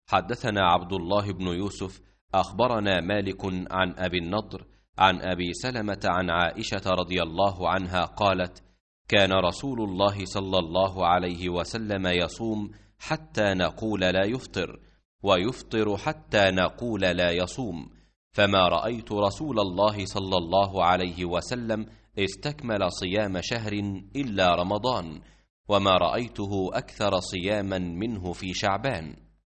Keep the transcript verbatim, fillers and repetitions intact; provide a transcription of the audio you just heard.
حدثنا عبد الله بن يوسف أخبرنا مالك عن أبي النضر عن أبي سلمة عن عائشة رضي الله عنها قالت: كان رسول الله صلى الله عليه وسلم يصوم حتى نقول لا يفطر، ويفطر حتى نقول لا يصوم، فما رأيت رسول الله صلى الله عليه وسلم استكمل صيام شهر إلا رمضان، وما رأيته أكثر صياما منه في شعبان.